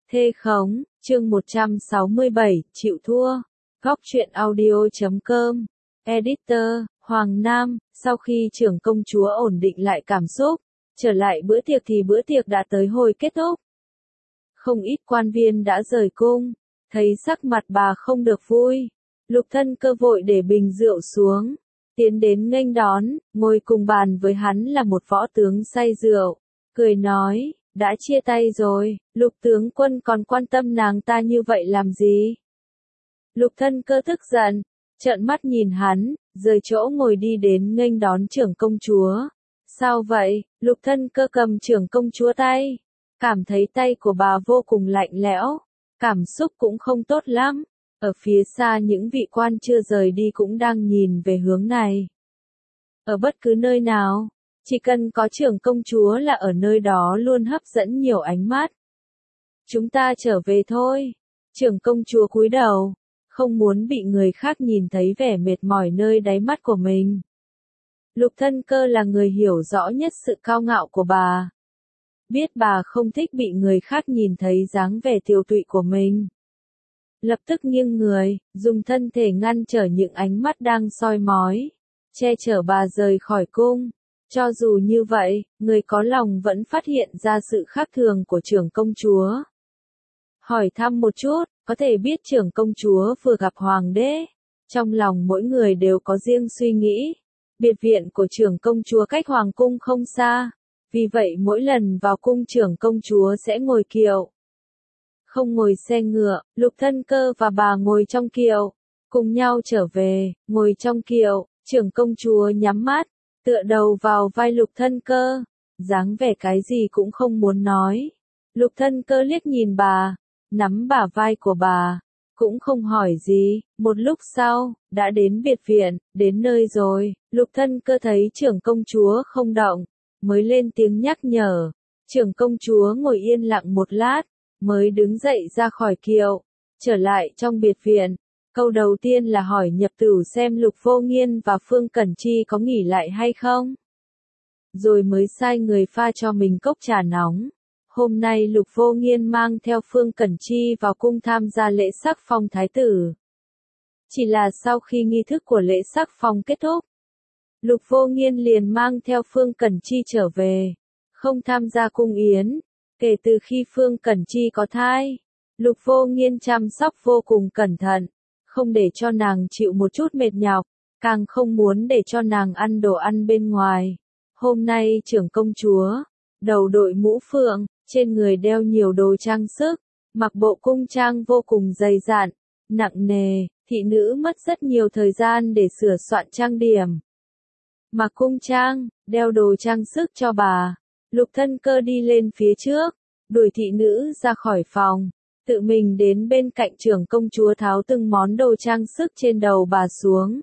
Thê khống, chương 167, chịu thua. Góc truyện audio.com. Editor, Hoàng Nam, sau khi trưởng công chúa ổn định lại cảm xúc, trở lại bữa tiệc thì bữa tiệc đã tới hồi kết thúc. Không ít quan viên đã rời cung, thấy sắc mặt bà không được vui. Lục Thân Cơ vội để bình rượu xuống, tiến đến nghênh đón, ngồi cùng bàn với hắn là một võ tướng say rượu, cười nói, đã chia tay rồi, Lục tướng quân còn quan tâm nàng ta như vậy làm gì? Lục Thân Cơ tức giận, trợn mắt nhìn hắn, rời chỗ ngồi đi đến nghênh đón trưởng công chúa. Sao vậy? Lục Thân Cơ cầm trưởng công chúa tay, cảm thấy tay của bà vô cùng lạnh lẽo, cảm xúc cũng không tốt lắm. Ở phía xa những vị quan chưa rời đi cũng đang nhìn về hướng này. Ở bất cứ nơi nào, chỉ cần có trưởng công chúa là ở nơi đó luôn hấp dẫn nhiều ánh mắt. Chúng ta trở về thôi. Trưởng công chúa cúi đầu, không muốn bị người khác nhìn thấy vẻ mệt mỏi nơi đáy mắt của mình. Lục Thân Cơ là người hiểu rõ nhất sự cao ngạo của bà. Biết bà không thích bị người khác nhìn thấy dáng vẻ tiều tụy của mình. Lập tức nghiêng người, dùng thân thể ngăn trở những ánh mắt đang soi mói, che chở bà rời khỏi cung. Cho dù như vậy, người có lòng vẫn phát hiện ra sự khác thường của trưởng công chúa. Hỏi thăm một chút, có thể biết trưởng công chúa vừa gặp hoàng đế. Trong lòng mỗi người đều có riêng suy nghĩ. Biệt viện của trưởng công chúa cách hoàng cung không xa. Vì vậy mỗi lần vào cung trưởng công chúa sẽ ngồi kiệu. Không ngồi xe ngựa, Lục Thân Cơ và bà ngồi trong kiệu. Cùng nhau trở về, ngồi trong kiệu, trưởng công chúa nhắm mắt, tựa đầu vào vai Lục Thân Cơ, dáng vẻ cái gì cũng không muốn nói. Lục Thân Cơ liếc nhìn bà, nắm bả vai của bà, cũng không hỏi gì. Một lúc sau, đã đến biệt viện, đến nơi rồi. Lục Thân Cơ thấy trưởng công chúa không động, mới lên tiếng nhắc nhở. Trưởng công chúa ngồi yên lặng một lát, mới đứng dậy ra khỏi kiệu, trở lại trong biệt viện. Câu đầu tiên là hỏi Nhập Tửu xem Lục Vô Nghiên và Phương Cẩn Chi có nghỉ lại hay không. Rồi mới sai người pha cho mình cốc trà nóng. Hôm nay Lục Vô Nghiên mang theo Phương Cẩn Chi vào cung tham gia lễ sắc phong thái tử. Chỉ là sau khi nghi thức của lễ sắc phong kết thúc, Lục Vô Nghiên liền mang theo Phương Cẩn Chi trở về, không tham gia cung yến. Kể từ khi Phương Cẩn Chi có thai, Lục Vô Nghiên chăm sóc vô cùng cẩn thận, không để cho nàng chịu một chút mệt nhọc, càng không muốn để cho nàng ăn đồ ăn bên ngoài. Hôm nay trưởng công chúa, đầu đội mũ phượng, trên người đeo nhiều đồ trang sức, mặc bộ cung trang vô cùng dày dặn, nặng nề, thị nữ mất rất nhiều thời gian để sửa soạn trang điểm. Mặc cung trang, đeo đồ trang sức cho bà. Lục Thân Cơ đi lên phía trước, đuổi thị nữ ra khỏi phòng, tự mình đến bên cạnh trưởng công chúa tháo từng món đồ trang sức trên đầu bà xuống.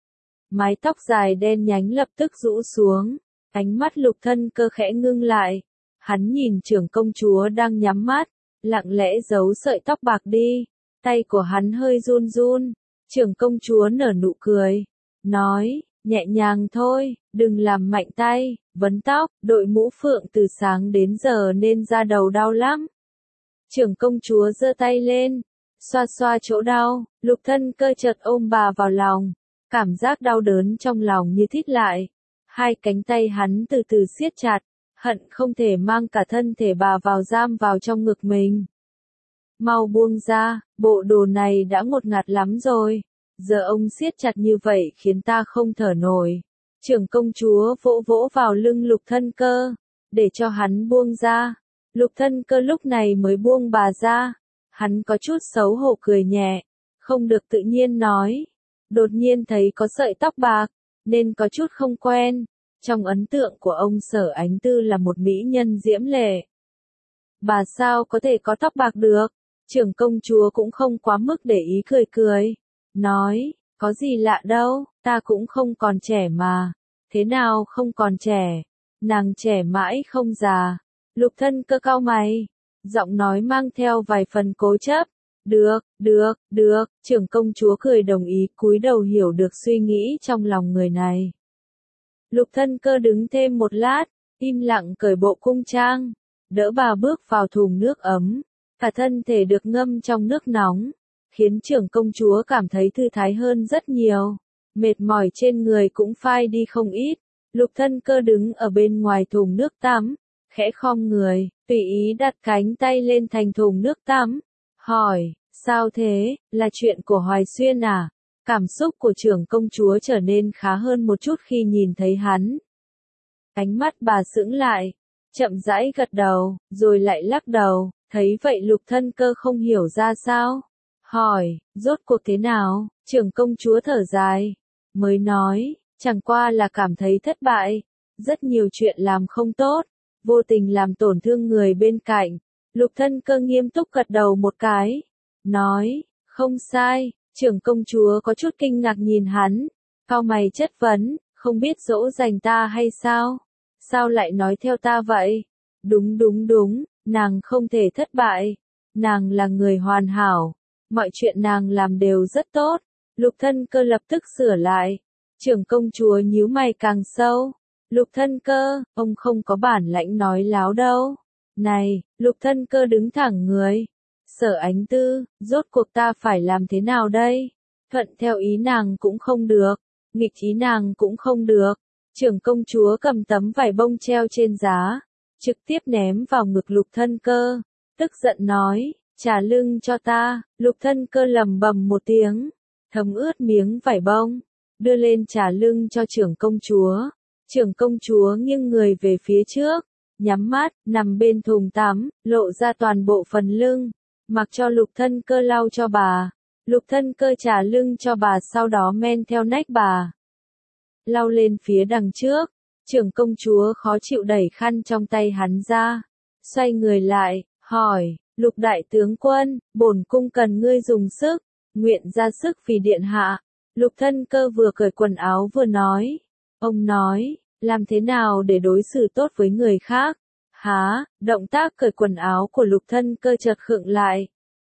Mái tóc dài đen nhánh lập tức rũ xuống, ánh mắt Lục Thân Cơ khẽ ngưng lại. Hắn nhìn trưởng công chúa đang nhắm mắt, lặng lẽ giấu sợi tóc bạc đi, tay của hắn hơi run run. Trưởng công chúa nở nụ cười, nói, nhẹ nhàng thôi, đừng làm mạnh tay. Vấn tóc, đội mũ phượng từ sáng đến giờ nên da đầu đau lắm. Trưởng công chúa giơ tay lên, xoa xoa chỗ đau. Lục Thân Cơ chợt ôm bà vào lòng, cảm giác đau đớn trong lòng như thít lại. Hai cánh tay hắn từ từ siết chặt, hận không thể mang cả thân thể bà vào giam vào trong ngực mình. Mau buông ra, bộ đồ này đã ngột ngạt lắm rồi. Giờ ông siết chặt như vậy khiến ta không thở nổi. Trưởng công chúa vỗ vỗ vào lưng Lục Thân Cơ, để cho hắn buông ra. Lục Thân Cơ lúc này mới buông bà ra. Hắn có chút xấu hổ cười nhẹ, không được tự nhiên nói. Đột nhiên thấy có sợi tóc bạc, nên có chút không quen. Trong ấn tượng của ông Sở Ánh Tư là một mỹ nhân diễm lệ. Bà sao có thể có tóc bạc được? Trưởng công chúa cũng không quá mức để ý cười cười. Nói, có gì lạ đâu, ta cũng không còn trẻ mà. Thế nào không còn trẻ? Nàng trẻ mãi không già. Lục Thân Cơ cau mày, giọng nói mang theo vài phần cố chấp. Được, trưởng công chúa cười đồng ý, cúi đầu hiểu được suy nghĩ trong lòng người này. Lục Thân Cơ đứng thêm một lát, im lặng cởi bộ cung trang, đỡ bà bước vào thùng nước ấm, cả thân thể được ngâm trong nước nóng, khiến trưởng công chúa cảm thấy thư thái hơn rất nhiều. Mệt mỏi trên người cũng phai đi không ít. Lục Thân Cơ đứng ở bên ngoài thùng nước tắm, khẽ khom người, tùy ý đặt cánh tay lên thành thùng nước tắm, hỏi, sao thế, là chuyện của Hoài Xuyên à? Cảm xúc của trưởng công chúa trở nên khá hơn một chút khi nhìn thấy hắn. Ánh mắt bà sững lại, chậm rãi gật đầu, rồi lại lắc đầu, thấy vậy Lục Thân Cơ không hiểu ra sao. Hỏi, rốt cuộc thế nào? Trưởng công chúa thở dài, mới nói, chẳng qua là cảm thấy thất bại, rất nhiều chuyện làm không tốt, vô tình làm tổn thương người bên cạnh. Lục Thân Cơ nghiêm túc gật đầu một cái, nói, không sai. Trưởng công chúa có chút kinh ngạc nhìn hắn, cau mày chất vấn, không biết dỗ dành ta hay sao? Sao lại nói theo ta vậy? Đúng, nàng không thể thất bại, nàng là người hoàn hảo, mọi chuyện nàng làm đều rất tốt. Lục Thân Cơ lập tức sửa lại. Trưởng công chúa nhíu mày càng sâu. Lục Thân Cơ, ông không có bản lãnh nói láo đâu. Này, Lục Thân Cơ đứng thẳng người. Sở Ánh Tư, rốt cuộc ta phải làm thế nào đây? Thuận theo ý nàng cũng không được, nghịch ý nàng cũng không được. Trưởng công chúa cầm tấm vải bông treo trên giá, trực tiếp ném vào ngực Lục Thân Cơ, tức giận nói, trả lưng cho ta. Lục Thân Cơ lầm bầm một tiếng, thấm ướt miếng vải bông, đưa lên trả lưng cho trưởng công chúa. Trưởng công chúa nghiêng người về phía trước, nhắm mắt, nằm bên thùng tắm, lộ ra toàn bộ phần lưng, mặc cho Lục Thân Cơ lau cho bà. Lục Thân Cơ trả lưng cho bà, sau đó men theo nách bà, lau lên phía đằng trước. Trưởng công chúa khó chịu đẩy khăn trong tay hắn ra, xoay người lại, hỏi, Lục đại tướng quân, bổn cung cần ngươi dùng sức, nguyện ra sức vì điện hạ. Lục Thân Cơ vừa cởi quần áo vừa nói, ông nói, làm thế nào để đối xử tốt với người khác? Hả? Động tác cởi quần áo của Lục Thân Cơ chợt khựng lại.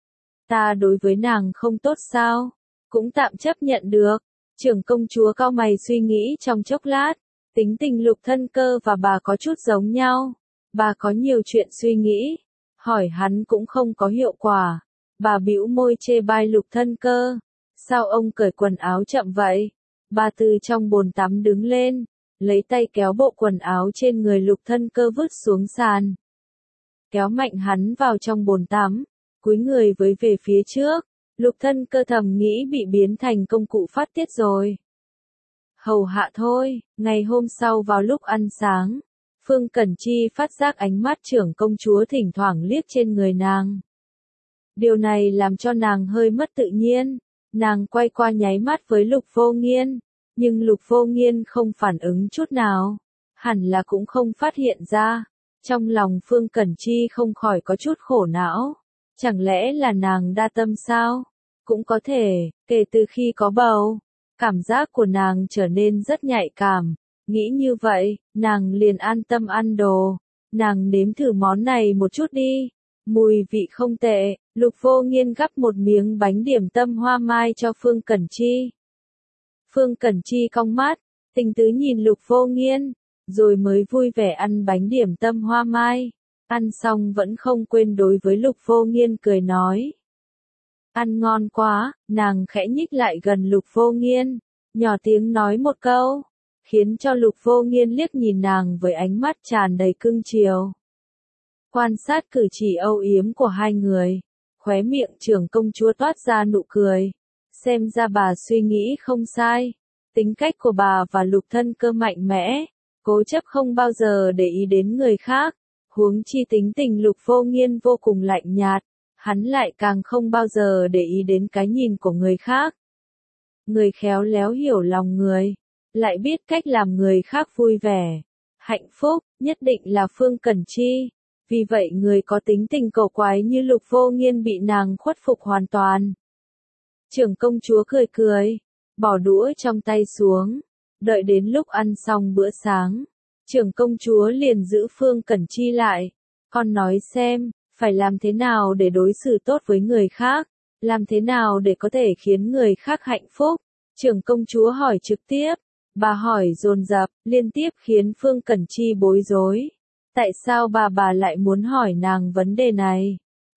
Ta đối với nàng không tốt sao? Cũng tạm chấp nhận được. Trưởng công chúa cau mày suy nghĩ trong chốc lát, tính tình Lục Thân Cơ và bà có chút giống nhau. Bà có nhiều chuyện suy nghĩ, hỏi hắn cũng không có hiệu quả. Bà bĩu môi chê bai Lục Thân Cơ. Sao ông cởi quần áo chậm vậy? Bà từ trong bồn tắm đứng lên, lấy tay kéo bộ quần áo trên người Lục Thân Cơ vứt xuống sàn. Kéo mạnh hắn vào trong bồn tắm, cúi người với về phía trước. Lục Thân Cơ thầm nghĩ bị biến thành công cụ phát tiết rồi. Hầu hạ thôi. Ngày hôm sau vào lúc ăn sáng, Phương Cẩn Chi phát giác ánh mắt trưởng công chúa thỉnh thoảng liếc trên người nàng. Điều này làm cho nàng hơi mất tự nhiên. Nàng quay qua nháy mắt với Lục Vô Nghiên, nhưng Lục Vô Nghiên không phản ứng chút nào, hẳn là cũng không phát hiện ra. Trong lòng Phương Cẩn Chi không khỏi có chút khổ não. Chẳng lẽ là nàng đa tâm sao? Cũng có thể, kể từ khi có bầu, cảm giác của nàng trở nên rất nhạy cảm. Nghĩ như vậy, nàng liền an tâm ăn đồ. Nàng nếm thử món này một chút đi. Mùi vị không tệ. Lục Vô Nghiên gắp một miếng bánh điểm tâm hoa mai cho Phương Cẩn Chi. Phương Cẩn Chi cong mắt, tình tứ nhìn Lục Vô Nghiên, rồi mới vui vẻ ăn bánh điểm tâm hoa mai. Ăn xong vẫn không quên đối với Lục Vô Nghiên cười nói. Ăn ngon quá. Nàng khẽ nhích lại gần Lục Vô Nghiên, nhỏ tiếng nói một câu, khiến cho Lục Vô Nghiên liếc nhìn nàng với ánh mắt tràn đầy cưng chiều. Quan sát cử chỉ âu yếm của hai người, khóe miệng trưởng công chúa toát ra nụ cười. Xem ra bà suy nghĩ không sai. Tính cách của bà và Lục Thân Cơ mạnh mẽ, cố chấp không bao giờ để ý đến người khác. Huống chi tính tình Lục Vô Nghiên vô cùng lạnh nhạt, hắn lại càng không bao giờ để ý đến cái nhìn của người khác. Người khéo léo hiểu lòng người, lại biết cách làm người khác vui vẻ, hạnh phúc, nhất định là Phương Cẩn Chi. Vì vậy người có tính tình cổ quái như Lục Vô Nghiên bị nàng khuất phục hoàn toàn. Trưởng công chúa cười cười, bỏ đũa trong tay xuống, đợi đến lúc ăn xong bữa sáng, trưởng công chúa liền giữ Phương Cẩn Chi lại. Con nói xem, phải làm thế nào để đối xử tốt với người khác, làm thế nào để có thể khiến người khác hạnh phúc. Trưởng công chúa hỏi trực tiếp, bà hỏi dồn dập, liên tiếp khiến Phương Cẩn Chi bối rối. Tại sao bà lại muốn hỏi nàng vấn đề này?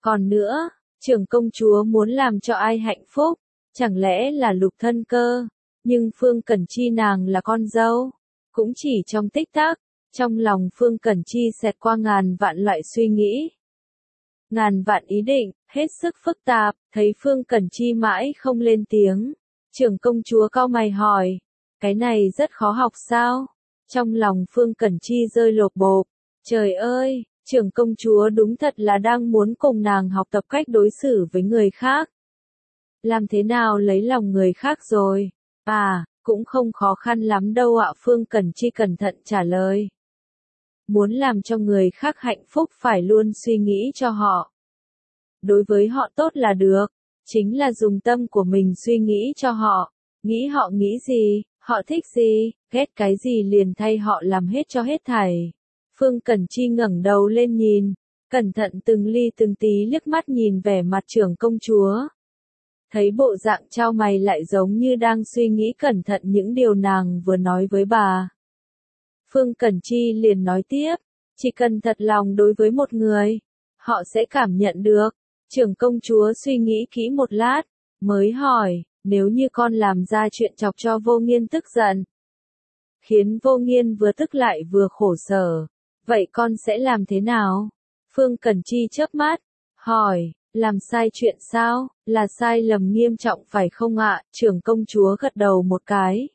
Còn nữa, trưởng công chúa muốn làm cho ai hạnh phúc, chẳng lẽ là Lục Thân Cơ, nhưng Phương Cẩn Chi nàng là con dâu. Cũng chỉ trong tích tắc, trong lòng Phương Cẩn Chi xẹt qua ngàn vạn loại suy nghĩ. Ngàn vạn ý định, hết sức phức tạp, thấy Phương Cẩn Chi mãi không lên tiếng. Trưởng công chúa cau mày hỏi, cái này rất khó học sao? Trong lòng Phương Cẩn Chi rơi lột bột, trời ơi, trưởng công chúa đúng thật là đang muốn cùng nàng học tập cách đối xử với người khác. Làm thế nào lấy lòng người khác rồi? À, cũng không khó khăn lắm đâu ạ. Phương Cẩn Chi cẩn thận trả lời. Muốn làm cho người khác hạnh phúc phải luôn suy nghĩ cho họ. Đối với họ tốt là được, chính là dùng tâm của mình suy nghĩ cho họ, nghĩ họ nghĩ gì, họ thích gì, ghét cái gì liền thay họ làm hết cho hết thảy. Phương Cẩn Chi ngẩng đầu lên nhìn, cẩn thận từng ly từng tí liếc mắt nhìn vẻ mặt trưởng công chúa. Thấy bộ dạng chau mày lại giống như đang suy nghĩ cẩn thận những điều nàng vừa nói với bà. Phương Cẩn Chi liền nói tiếp, chỉ cần thật lòng đối với một người, họ sẽ cảm nhận được. Trưởng công chúa suy nghĩ kỹ một lát, mới hỏi, nếu như con làm ra chuyện chọc cho Vô Nghiên tức giận, khiến Vô Nghiên vừa tức lại vừa khổ sở, vậy con sẽ làm thế nào? Phương Cẩn Chi chớp mắt, hỏi, làm sai chuyện sao, là sai lầm nghiêm trọng phải không ạ? Trưởng công chúa gật đầu một cái.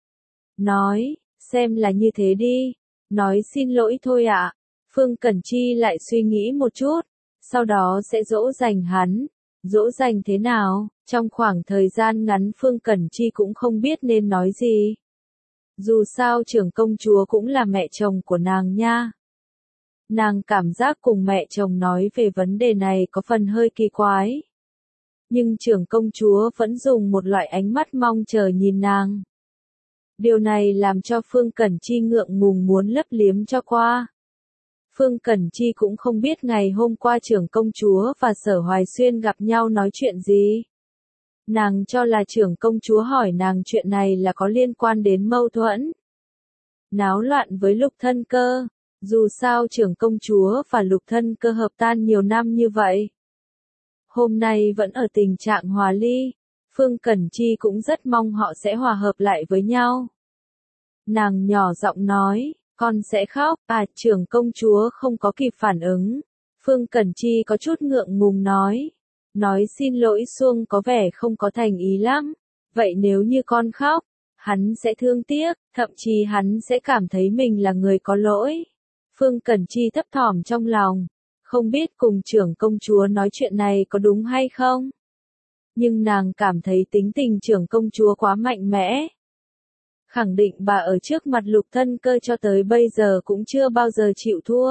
Nói, xem là như thế đi, nói xin lỗi thôi ạ. Phương Cẩn Chi lại suy nghĩ một chút, sau đó sẽ dỗ dành hắn. Dỗ dành thế nào? Trong khoảng thời gian ngắn Phương Cẩn Chi cũng không biết nên nói gì. Dù sao trưởng công chúa cũng là mẹ chồng của nàng nha. Nàng cảm giác cùng mẹ chồng nói về vấn đề này có phần hơi kỳ quái. Nhưng trưởng công chúa vẫn dùng một loại ánh mắt mong chờ nhìn nàng. Điều này làm cho Phương Cẩn Chi ngượng ngùng muốn lấp liếm cho qua. Phương Cẩn Chi cũng không biết ngày hôm qua trưởng công chúa và Sở Hoài Xuyên gặp nhau nói chuyện gì. Nàng cho là trưởng công chúa hỏi nàng chuyện này là có liên quan đến mâu thuẫn, náo loạn với Lục Thân Cơ. Dù sao trưởng công chúa và Lục Thân Cơ hợp tan nhiều năm như vậy, hôm nay vẫn ở tình trạng hòa ly. Phương Cẩn Chi cũng rất mong họ sẽ hòa hợp lại với nhau. Nàng nhỏ giọng nói, con sẽ khóc. À, trưởng công chúa không có kịp phản ứng. Phương Cẩn Chi có chút ngượng ngùng nói xin lỗi Xuông có vẻ không có thành ý lắm. Vậy nếu như con khóc, hắn sẽ thương tiếc, thậm chí hắn sẽ cảm thấy mình là người có lỗi. Phương Cẩn Chi thấp thỏm trong lòng, không biết cùng trưởng công chúa nói chuyện này có đúng hay không. Nhưng nàng cảm thấy tính tình trưởng công chúa quá mạnh mẽ. Khẳng định bà ở trước mặt Lục Thân Cơ cho tới bây giờ cũng chưa bao giờ chịu thua.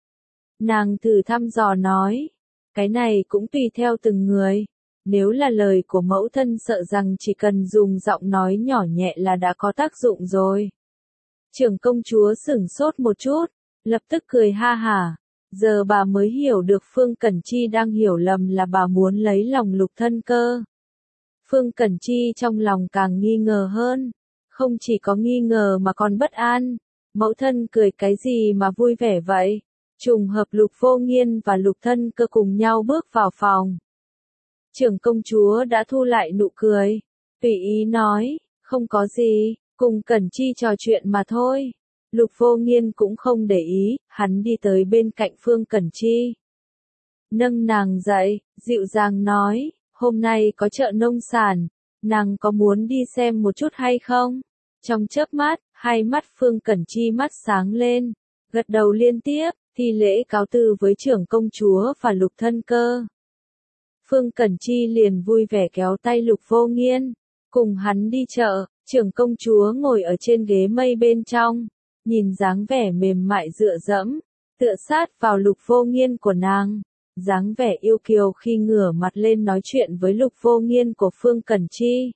Nàng thử thăm dò nói, cái này cũng tùy theo từng người. Nếu là lời của mẫu thân sợ rằng chỉ cần dùng giọng nói nhỏ nhẹ là đã có tác dụng rồi. Trưởng công chúa sửng sốt một chút, lập tức cười ha hả. Giờ bà mới hiểu được Phương Cẩn Chi đang hiểu lầm là bà muốn lấy lòng Lục Thân Cơ. Phương Cẩn Chi trong lòng càng nghi ngờ hơn. Không chỉ có nghi ngờ mà còn bất an. Mẫu thân cười cái gì mà vui vẻ vậy? Trùng hợp Lục Vô Nghiên và Lục Thân Cơ cùng nhau bước vào phòng. Trưởng công chúa đã thu lại nụ cười. Tùy ý nói, không có gì, cùng Cẩn Chi trò chuyện mà thôi. Lục Vô Nghiên cũng không để ý, hắn đi tới bên cạnh Phương Cẩn Chi. Nâng nàng dậy, dịu dàng nói, hôm nay có chợ nông sản, nàng có muốn đi xem một chút hay không? Trong chớp mắt, hai mắt Phương Cẩn Chi mắt sáng lên, gật đầu liên tiếp, thi lễ cáo từ với trưởng công chúa và Lục Thân Cơ. Phương Cẩn Chi liền vui vẻ kéo tay Lục Vô Nghiên, cùng hắn đi chợ. Trưởng công chúa ngồi ở trên ghế mây bên trong, nhìn dáng vẻ mềm mại dựa dẫm, tựa sát vào Lục Vô Nghiên của nàng, dáng vẻ yêu kiều khi ngửa mặt lên nói chuyện với Lục Vô Nghiên của Phương Cẩn Chi.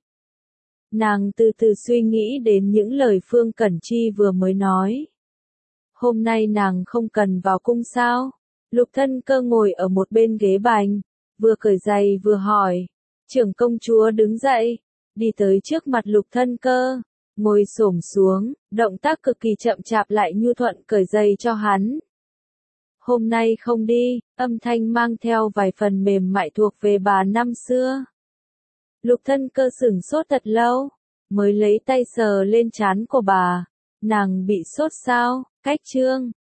Nàng từ từ suy nghĩ đến những lời Phương Cẩn Chi vừa mới nói. Hôm nay nàng không cần vào cung sao? Lục Thân Cơ ngồi ở một bên ghế bành, vừa cởi giày vừa hỏi. Trưởng công chúa đứng dậy, đi tới trước mặt Lục Thân Cơ, ngồi xổm xuống, động tác cực kỳ chậm chạp lại nhu thuận cởi giày cho hắn. hôm nay không đi, âm thanh mang theo vài phần mềm mại thuộc về bà năm xưa. Lục Thân Cơ sửng sốt thật lâu, mới lấy tay sờ lên trán của bà. Nàng bị sốt sao? Cách Trương